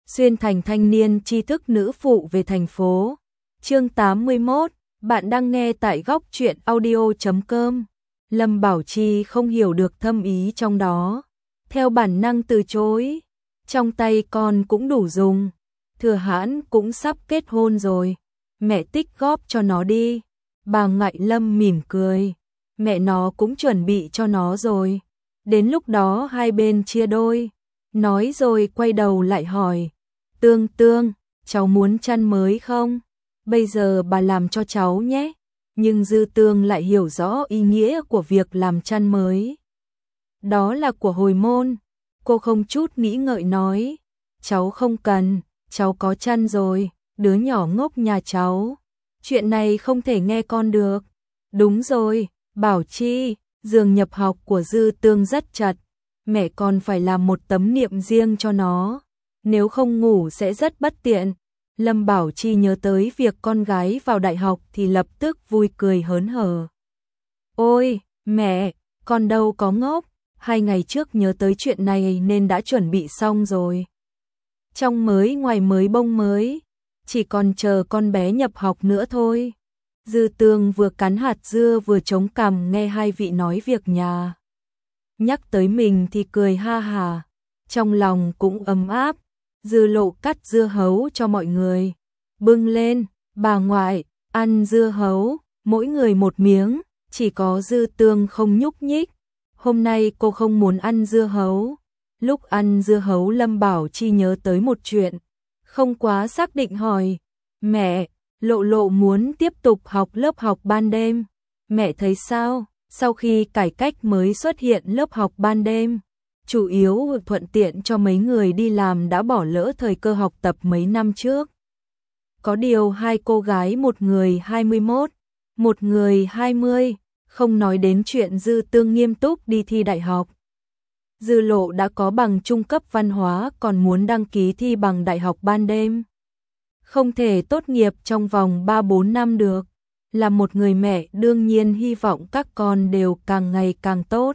xuyên thành thanh niên tri thức nữ phụ về thành phố. Chương 81, bạn đang nghe tại góc truyện audio.com. Lâm Bảo Chi không hiểu được thâm ý trong đó, theo bản năng từ chối. Trong tay con cũng đủ dùng, Thừa Hãn cũng sắp kết hôn rồi, mẹ tích góp cho nó đi. Bà ngoại Lâm mỉm cười, mẹ nó cũng chuẩn bị cho nó rồi, đến lúc đó hai bên chia đôi. Nói rồi quay đầu lại hỏi, Tương Tương, cháu muốn chăn mới không? Bây giờ bà làm cho cháu nhé. Nhưng Dư Tương lại hiểu rõ ý nghĩa của việc làm chăn mới. Đó là của hồi môn. Cô không chút nghĩ ngợi nói, cháu không cần, cháu có chăn rồi, đứa nhỏ ngốc nhà cháu. Chuyện này không thể nghe con được. Đúng rồi, Bảo Chi, giường nhập học của Dư Tương rất chật, mẹ còn phải làm một tấm niệm riêng cho nó, nếu không ngủ sẽ rất bất tiện. Lâm Bảo Chi nhớ tới việc con gái vào đại học thì lập tức vui cười hớn hở. Ôi, mẹ, con đâu có ngốc, 2 ngày trước nhớ tới chuyện này nên đã chuẩn bị xong rồi. Trong mới ngoài mới bông mới, chỉ còn chờ con bé nhập học nữa thôi. Dư Tương vừa cắn hạt dưa vừa chống cằm nghe hai vị nói việc nhà. Nhắc tới mình thì cười ha hà, trong lòng cũng ấm áp. Dư Lộ cắt dưa hấu cho mọi người, bưng lên, bà ngoại, ăn dưa hấu, mỗi người một miếng, chỉ có Dư Tương không nhúc nhích. Hôm nay cô không muốn ăn dưa hấu. Lúc ăn dưa hấu Lâm Bảo Chi nhớ tới một chuyện, không quá xác định hỏi, mẹ, Lộ Lộ muốn tiếp tục học lớp học ban đêm, mẹ thấy sao? Sau khi cải cách mới xuất hiện lớp học ban đêm, chủ yếu thuận tiện cho mấy người đi làm đã bỏ lỡ thời cơ học tập mấy năm trước. Có điều hai cô gái, một người 21, một người 20, không nói đến chuyện Dư Tương nghiêm túc đi thi đại học. Dư Lộ đã có bằng trung cấp văn hóa còn muốn đăng ký thi bằng đại học ban đêm. Không thể tốt nghiệp trong vòng 3-4 năm được. Là một người mẹ đương nhiên hy vọng các con đều càng ngày càng tốt.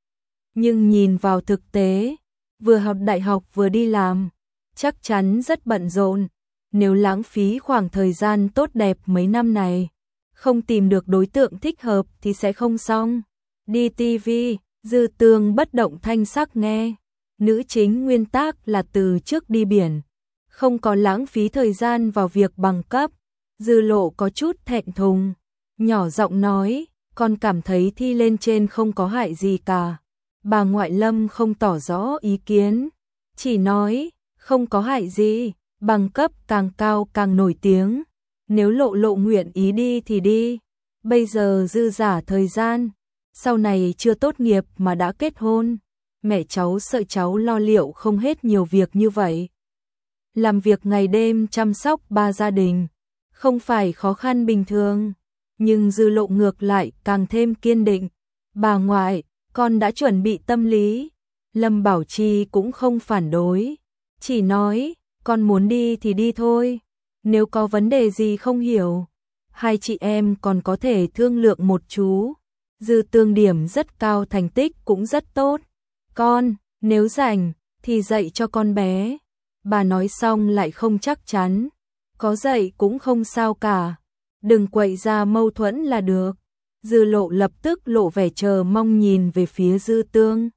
Nhưng nhìn vào thực tế, vừa học đại học vừa đi làm, chắc chắn rất bận rộn. Nếu lãng phí khoảng thời gian tốt đẹp mấy năm này, không tìm được đối tượng thích hợp thì sẽ không xong. Đi tivi, Dư Tương bất động thanh sắc nghe. Nữ chính nguyên tác là từ trước đi biển, không có lãng phí thời gian vào việc bằng cấp. Dư Lộ có chút thẹn thùng, nhỏ giọng nói, con cảm thấy thi lên trên không có hại gì cả. Bà ngoại Lâm không tỏ rõ ý kiến, chỉ nói, không có hại gì, bằng cấp càng cao càng nổi tiếng. Nếu Lộ Lộ nguyện ý đi thì đi, bây giờ dư giả thời gian, sau này chưa tốt nghiệp mà đã kết hôn. Mẹ cháu sợ cháu lo liệu không hết nhiều việc như vậy. Làm việc ngày đêm chăm sóc 3 gia đình, không phải khó khăn bình thường. Nhưng Dư Lộ ngược lại càng thêm kiên định. Bà ngoại, con đã chuẩn bị tâm lý. Lâm Bảo Chi cũng không phản đối, chỉ nói, con muốn đi thì đi thôi. Nếu có vấn đề gì không hiểu, hai chị em còn có thể thương lượng một chú. Dư Tương điểm rất cao, thành tích cũng rất tốt. Con, nếu rảnh, thì dạy cho con bé. Bà nói xong lại không chắc chắn. Có dạy cũng không sao cả, đừng quậy ra mâu thuẫn là được. Dư Lộ lập tức lộ vẻ chờ mong nhìn về phía Dư Tương.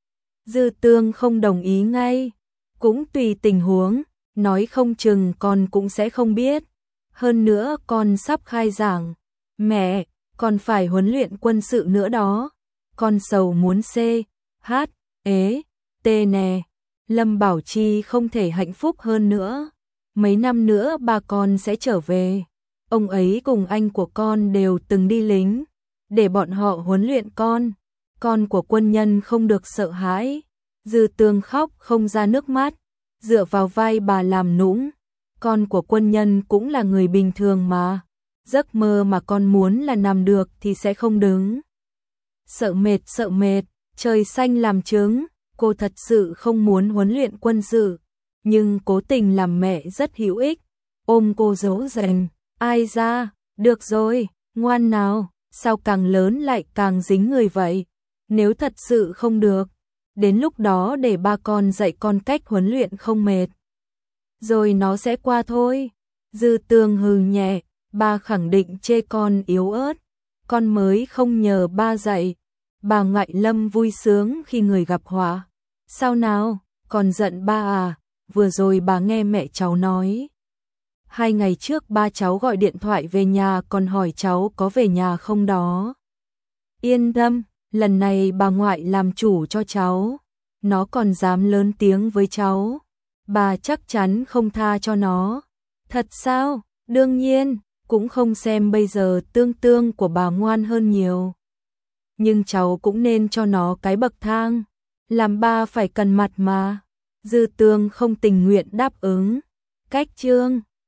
Dư Tương không đồng ý ngay, cũng tùy tình huống, nói không chừng con cũng sẽ không biết. Hơn nữa con sắp khai giảng, mẹ, còn phải huấn luyện quân sự nữa đó. Con sầu muốn C, H, E, T nè. Lâm Bảo Chi không thể hạnh phúc hơn nữa. Mấy năm nữa ba con sẽ trở về. Ông ấy cùng anh của con đều từng đi lính, để bọn họ huấn luyện con. Con của quân nhân không được sợ hãi. Dư Tương khóc không ra nước mắt, dựa vào vai bà làm nũng. Con của quân nhân cũng là người bình thường mà. Giấc mơ mà con muốn là làm được thì sẽ không đứng. Sợ mệt, trời xanh làm chứng. Cô thật sự không muốn huấn luyện quân sự, nhưng cố tình làm mẹ rất hữu ích. Ôm cô dỗ dành, ai ra, được rồi, ngoan nào, sao càng lớn lại càng dính người vậy. Nếu thật sự không được, đến lúc đó để ba con dạy con cách huấn luyện không mệt. rồi nó sẽ qua thôi. Dư Tương hừ nhẹ, ba khẳng định chê con yếu ớt, con mới không nhờ ba dạy. Bà Ngại Lâm vui sướng khi người gặp họa. Sao nào, còn giận ba à? Vừa rồi bà nghe mẹ cháu nói. 2 ngày trước ba cháu gọi điện thoại về nhà còn hỏi cháu có về nhà không đó. Yên tâm, lần này bà ngoại làm chủ cho cháu. Nó còn dám lớn tiếng với cháu. Bà chắc chắn không tha cho nó. Thật sao? Đương nhiên, cũng không xem bây giờ Tương Tương của bà ngoan hơn nhiều. Nhưng cháu cũng nên cho nó cái bậc thang. Làm ba phải cần mặt mà. Dư Tương không tình nguyện đáp ứng. Cách chương